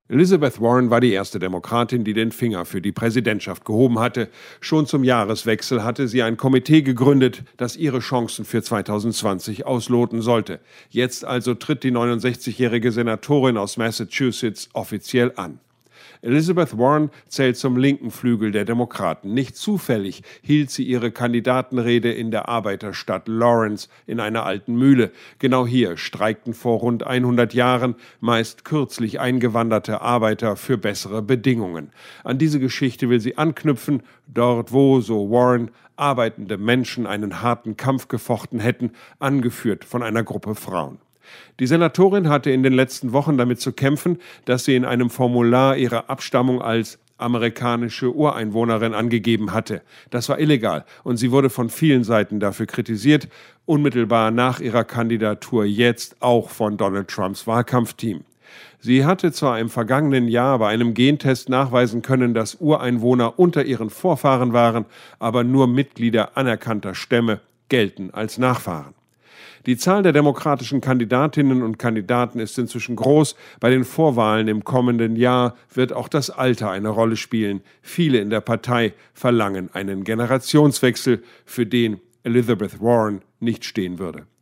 Elizabeth Warren war die erste Demokratin, die den Finger für die Präsidentschaft gehoben hatte. Schon zum Jahreswechsel hatte sie ein Komitee gegründet, das ihre Chancen für 2020 ausloten sollte. Jetzt also tritt die 69-jährige Senatorin aus Massachusetts offiziell an. Elizabeth Warren zählt zum linken Flügel der Demokraten. Nicht zufällig hielt sie ihre Kandidatenrede in der Arbeiterstadt Lawrence in einer alten Mühle. Genau hier streikten vor rund 100 Jahren meist kürzlich eingewanderte Arbeiter für bessere Bedingungen. An diese Geschichte will sie anknüpfen, dort wo, so Warren, arbeitende Menschen einen harten Kampf gefochten hätten, angeführt von einer Gruppe Frauen. Die Senatorin hatte in den letzten Wochen damit zu kämpfen, dass sie in einem Formular ihre Abstammung als amerikanische Ureinwohnerin angegeben hatte. Das war illegal und sie wurde von vielen Seiten dafür kritisiert, unmittelbar nach ihrer Kandidatur jetzt auch von Donald Trumps Wahlkampfteam. Sie hatte zwar im vergangenen Jahr bei einem Gentest nachweisen können, dass Ureinwohner unter ihren Vorfahren waren, aber nur Mitglieder anerkannter Stämme gelten als Nachfahren. Die Zahl der demokratischen Kandidatinnen und Kandidaten ist inzwischen groß. Bei den Vorwahlen im kommenden Jahr wird auch das Alter eine Rolle spielen. Viele in der Partei verlangen einen Generationswechsel, für den Elizabeth Warren nicht stehen würde.